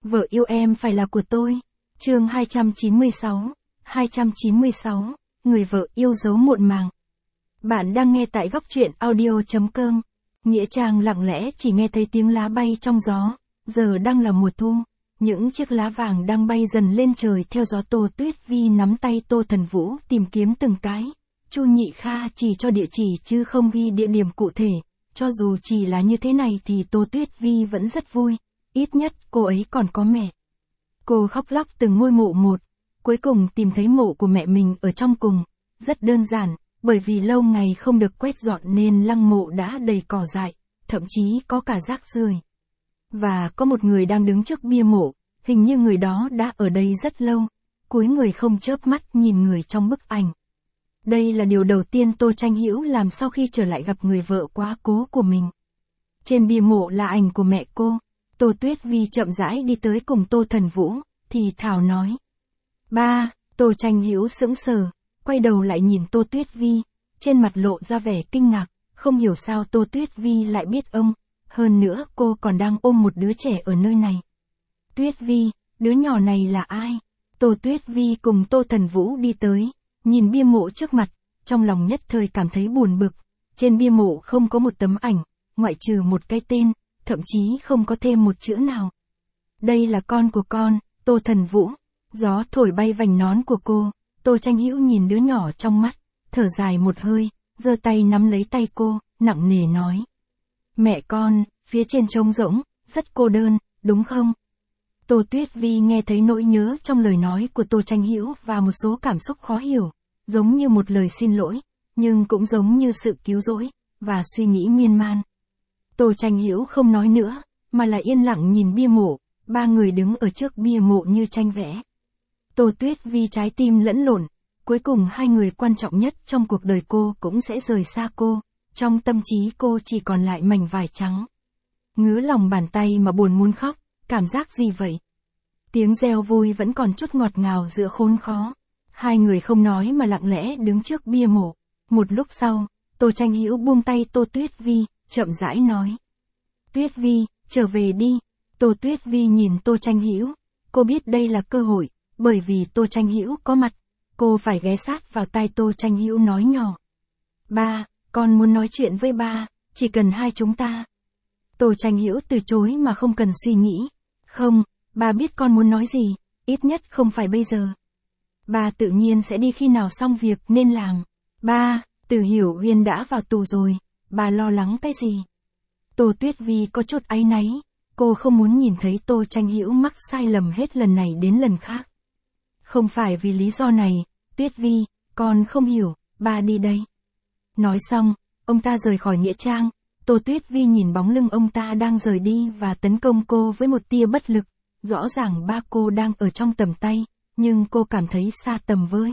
Vợ yêu em phải là của tôi. Chương 296. Người vợ yêu dấu muộn màng. Bạn đang nghe tại góc truyện audio.com. Nghĩa Trang lặng lẽ chỉ nghe thấy tiếng lá bay trong gió. Giờ đang là mùa thu. Những chiếc lá vàng đang bay dần lên trời theo gió. Tô Tuyết Vi nắm tay Tô Thần Vũ tìm kiếm từng cái. Chu Nhị Kha chỉ cho địa chỉ chứ không ghi địa điểm cụ thể. Cho dù chỉ là như thế này thì Tô Tuyết Vi vẫn rất vui. Ít nhất cô ấy còn có mẹ. Cô khóc lóc từng ngôi mộ một. Cuối cùng tìm thấy mộ của mẹ mình ở trong cùng. Rất đơn giản, bởi vì lâu ngày không được quét dọn nên lăng mộ đã đầy cỏ dại, thậm chí có cả rác rưởi. Và có một người đang đứng trước bia mộ, hình như người đó đã ở đây rất lâu. Cúi người không chớp mắt nhìn người trong bức ảnh. Đây là điều đầu tiên Tô Tranh Hữu làm sau khi trở lại gặp người vợ quá cố của mình. Trên bia mộ là ảnh của mẹ cô. Tô Tuyết Vi chậm rãi đi tới cùng Tô Thần Vũ, thì thào nói. Ba, Tô Tranh Hữu sững sờ, quay đầu lại nhìn Tô Tuyết Vi, trên mặt lộ ra vẻ kinh ngạc, không hiểu sao Tô Tuyết Vi lại biết ông, hơn nữa cô còn đang ôm một đứa trẻ ở nơi này. Tuyết Vi, đứa nhỏ này là ai? Tô Tuyết Vi cùng Tô Thần Vũ đi tới, nhìn bia mộ trước mặt, trong lòng nhất thời cảm thấy buồn bực, trên bia mộ không có một tấm ảnh, ngoại trừ một cái tên, thậm chí không có thêm một chữ nào. Đây là con của con, Tô Thần Vũ. Gió thổi bay vành nón của cô, Tô Tranh Hữu nhìn đứa nhỏ trong mắt, thở dài một hơi, giơ tay nắm lấy tay cô, nặng nề nói. Mẹ con, phía trên trống rỗng, rất cô đơn, đúng không? Tô Tuyết Vi nghe thấy nỗi nhớ trong lời nói của Tô Tranh Hữu và một số cảm xúc khó hiểu, giống như một lời xin lỗi, nhưng cũng giống như sự cứu rỗi, và suy nghĩ miên man. Tô Tranh Hữu không nói nữa, mà là yên lặng nhìn bia mộ, ba người đứng ở trước bia mộ như tranh vẽ. Tô Tuyết Vi trái tim lẫn lộn, cuối cùng hai người quan trọng nhất trong cuộc đời cô cũng sẽ rời xa cô, trong tâm trí cô chỉ còn lại mảnh vải trắng. Ngứa lòng bàn tay mà buồn muốn khóc, cảm giác gì vậy? Tiếng reo vui vẫn còn chút ngọt ngào giữa khốn khó. Hai người không nói mà lặng lẽ đứng trước bia mộ. Một lúc sau, Tô Tranh Hữu buông tay Tô Tuyết Vi, chậm rãi nói. Tuyết Vi, trở về đi. Tô Tuyết Vi nhìn Tô Tranh Hữu, cô biết đây là cơ hội, bởi vì Tô Tranh Hữu có mặt, cô phải ghé sát vào tai Tô Tranh Hữu nói nhỏ. Ba, con muốn nói chuyện với ba, chỉ cần hai chúng ta. Tô Tranh Hữu từ chối mà không cần suy nghĩ. Không, ba biết con muốn nói gì, ít nhất không phải bây giờ. Ba tự nhiên sẽ đi khi nào xong việc nên làm. Ba, Từ Hiểu Huyên đã vào tù rồi, bà lo lắng cái gì? Tô Tuyết Vi có chút áy náy, cô không muốn nhìn thấy Tô Tranh Hữu mắc sai lầm hết lần này đến lần khác. Không phải vì lý do này, Tuyết Vi, con không hiểu, ba đi đây. Nói xong, ông ta rời khỏi nghĩa trang, Tô Tuyết Vi nhìn bóng lưng ông ta đang rời đi và tấn công cô với một tia bất lực, rõ ràng ba cô đang ở trong tầm tay, nhưng cô cảm thấy xa tầm với.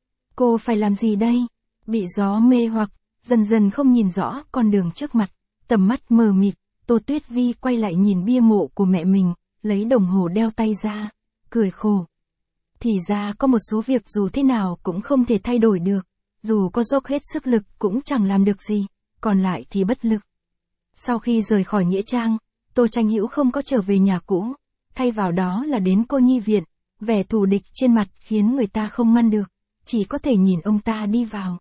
Cô phải làm gì đây? Bị gió mê hoặc, dần dần không nhìn rõ con đường trước mặt, tầm mắt mờ mịt, Tô Tuyết Vi quay lại nhìn bia mộ của mẹ mình, lấy đồng hồ đeo tay ra, cười khổ. Thì ra có một số việc dù thế nào cũng không thể thay đổi được, dù có dốc hết sức lực cũng chẳng làm được gì, còn lại thì bất lực. Sau khi rời khỏi nghĩa trang, Tô Tranh Hữu không có trở về nhà cũ, thay vào đó là đến cô nhi viện, vẻ thù địch trên mặt khiến người ta không ngăn được, chỉ có thể nhìn ông ta đi vào.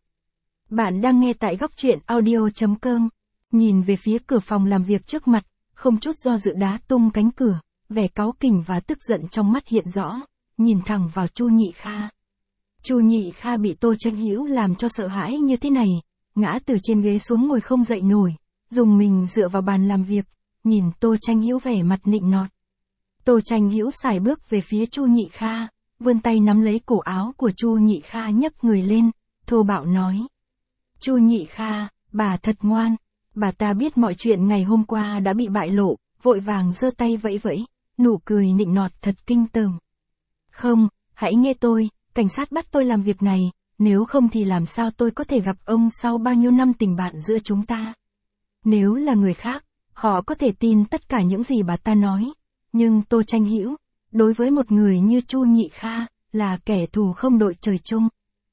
Bạn đang nghe tại góc truyện audio.com, nhìn về phía cửa phòng làm việc trước mặt, không chút do dự đá tung cánh cửa, vẻ cáu kỉnh và tức giận trong mắt hiện rõ, nhìn thẳng vào Chu Nhị Kha. Chu Nhị Kha bị Tô Tranh Hữu làm cho sợ hãi như thế này, ngã từ trên ghế xuống ngồi không dậy nổi, dùng mình dựa vào bàn làm việc, nhìn Tô Tranh Hữu vẻ mặt nịnh nọt. Tô Tranh Hữu sải bước về phía Chu Nhị Kha, vươn tay nắm lấy cổ áo của Chu Nhị Kha nhấc người lên, thô bạo nói. Chu Nhị Kha, bà thật ngoan, bà ta biết mọi chuyện ngày hôm qua đã bị bại lộ, vội vàng giơ tay vẫy vẫy, nụ cười nịnh nọt thật kinh tởm. Không, hãy nghe tôi, cảnh sát bắt tôi làm việc này, nếu không thì làm sao tôi có thể gặp ông sau bao nhiêu năm tình bạn giữa chúng ta. Nếu là người khác, họ có thể tin tất cả những gì bà ta nói, nhưng Tô Tranh Hữu, đối với một người như Chu Nhị Kha, là kẻ thù không đội trời chung.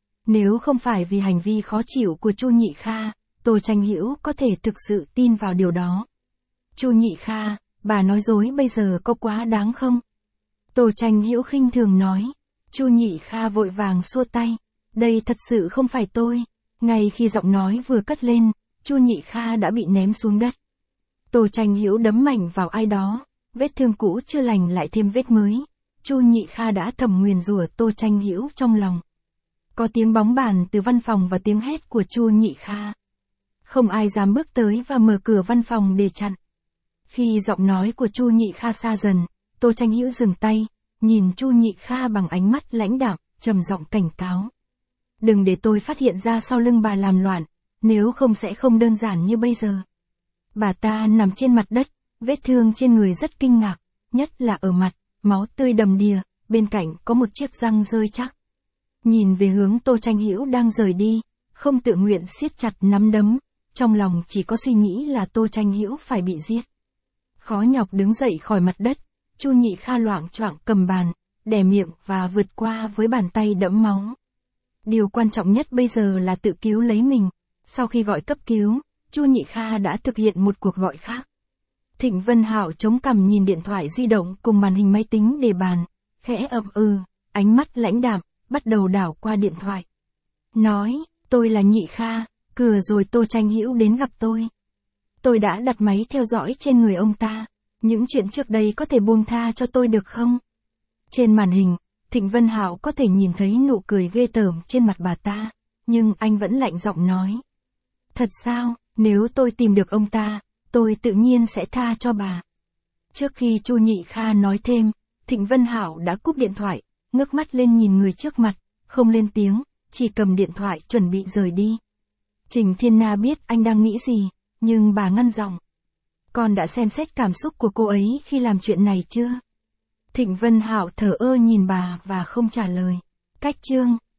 Nếu không phải vì hành vi khó chịu của Chu Nhị Kha, Tô Tranh Hữu có thể thực sự tin vào điều đó. Chu Nhị Kha, bà nói dối bây giờ có quá đáng không? Tô Tranh Hữu khinh thường nói. Chu Nhị Kha vội vàng xua tay. Đây thật sự không phải tôi. Ngay khi giọng nói vừa cất lên, Chu Nhị Kha đã bị ném xuống đất. Tô Tranh Hữu đấm mạnh vào ai đó, vết thương cũ chưa lành lại thêm vết mới. Chu Nhị Kha đã thầm nguyền rủa Tô Tranh Hữu trong lòng. Có tiếng bóng bàn từ văn phòng và tiếng hét của Chu Nhị Kha. Không ai dám bước tới và mở cửa văn phòng để chặn. Khi giọng nói của Chu Nhị Kha xa dần, Tô Tranh Hữu dừng tay, nhìn Chu Nhị Kha bằng ánh mắt lãnh đạm, trầm giọng cảnh cáo. Đừng để tôi phát hiện ra sau lưng bà làm loạn, nếu không sẽ không đơn giản như bây giờ. Bà ta nằm trên mặt đất, vết thương trên người rất kinh ngạc, nhất là ở mặt, máu tươi đầm đìa, bên cạnh có một chiếc răng rơi chắc. Nhìn về hướng Tô Tranh Hữu đang rời đi, không tự nguyện siết chặt nắm đấm, trong lòng chỉ có suy nghĩ là Tô Tranh Hữu phải bị giết. Khó nhọc đứng dậy khỏi mặt đất, Chu Nhị Kha loạng choạng cầm bàn, đè miệng và vượt qua với bàn tay đẫm máu. Điều quan trọng nhất bây giờ là tự cứu lấy mình. Sau khi gọi cấp cứu, Chu Nhị Kha đã thực hiện một cuộc gọi khác. Thịnh Vân Hạo chống cằm nhìn điện thoại di động cùng màn hình máy tính đề bàn, khẽ ậm ừ, ánh mắt lãnh đạm, bắt đầu đảo qua điện thoại. Nói, tôi là Nhị Kha, cửa rồi Tô Tranh Hữu đến gặp tôi. Tôi đã đặt máy theo dõi trên người ông ta, những chuyện trước đây có thể buông tha cho tôi được không? Trên màn hình, Thịnh Vân Hạo có thể nhìn thấy nụ cười ghê tởm trên mặt bà ta, nhưng anh vẫn lạnh giọng nói. Thật sao, nếu tôi tìm được ông ta, tôi tự nhiên sẽ tha cho bà. Trước khi Chu Nhị Kha nói thêm, Thịnh Vân Hạo đã cúp điện thoại, ngước mắt lên nhìn người trước mặt, không lên tiếng, chỉ cầm điện thoại chuẩn bị rời đi. Trình Thiên Na biết anh đang nghĩ gì, nhưng bà ngăn giọng. Con đã xem xét cảm xúc của cô ấy khi làm chuyện này chưa? Thịnh Vân Hạo thờ ơ nhìn bà và không trả lời. Cách chương